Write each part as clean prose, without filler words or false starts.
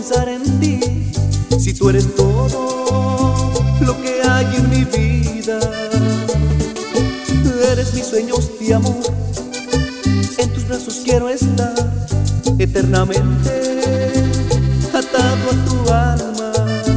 pensar en ti si tú eres todo lo que hay en mi vida? Eres mis sueños de amor, en tus brazos quiero estar eternamente atado a tu alma.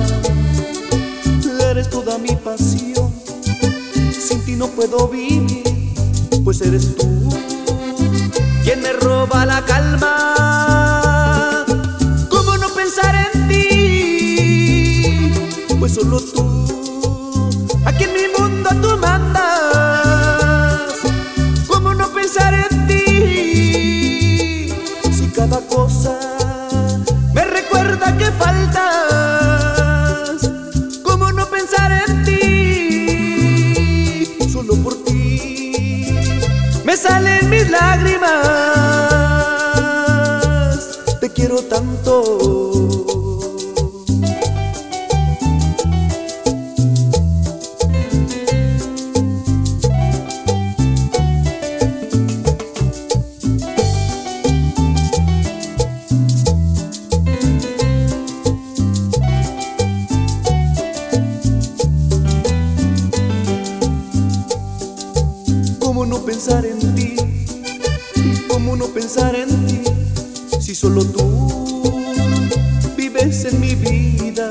Eres toda mi pasión, sin ti no puedo vivir, pues eres tú quien me roba la calma. ¿Cómo no pensar en ti? Pues solo tú, aquí en mi mundo tú mandas. ¿Cómo no pensar en ti? Si cada cosa me recuerda que faltas. ¿Cómo no pensar en ti? Solo por ti me salen mis lágrimas. Te quiero tanto. ¿Cómo no pensar en ti? ¿Cómo no pensar en ti? Si solo tú vives en mi vida.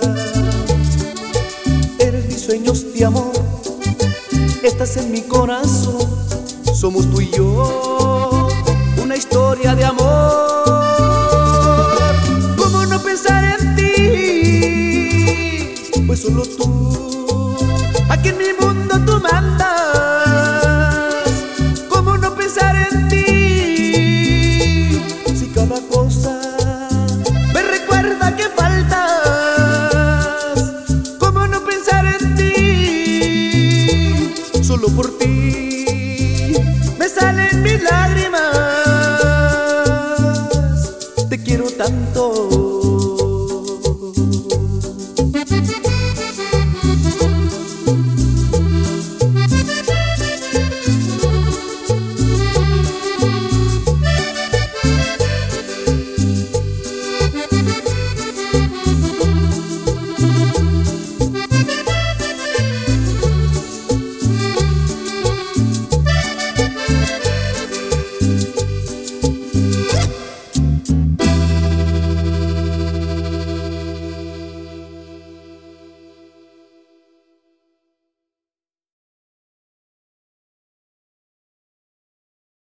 Eres mis sueños de amor, estás en mi corazón. Somos tú y yo, una historia de amor. ¿Cómo no pensar en ti? Pues solo tú, aquí en mi mundo tú mandas. Solo por ti me salen mis lágrimas. Te quiero tanto.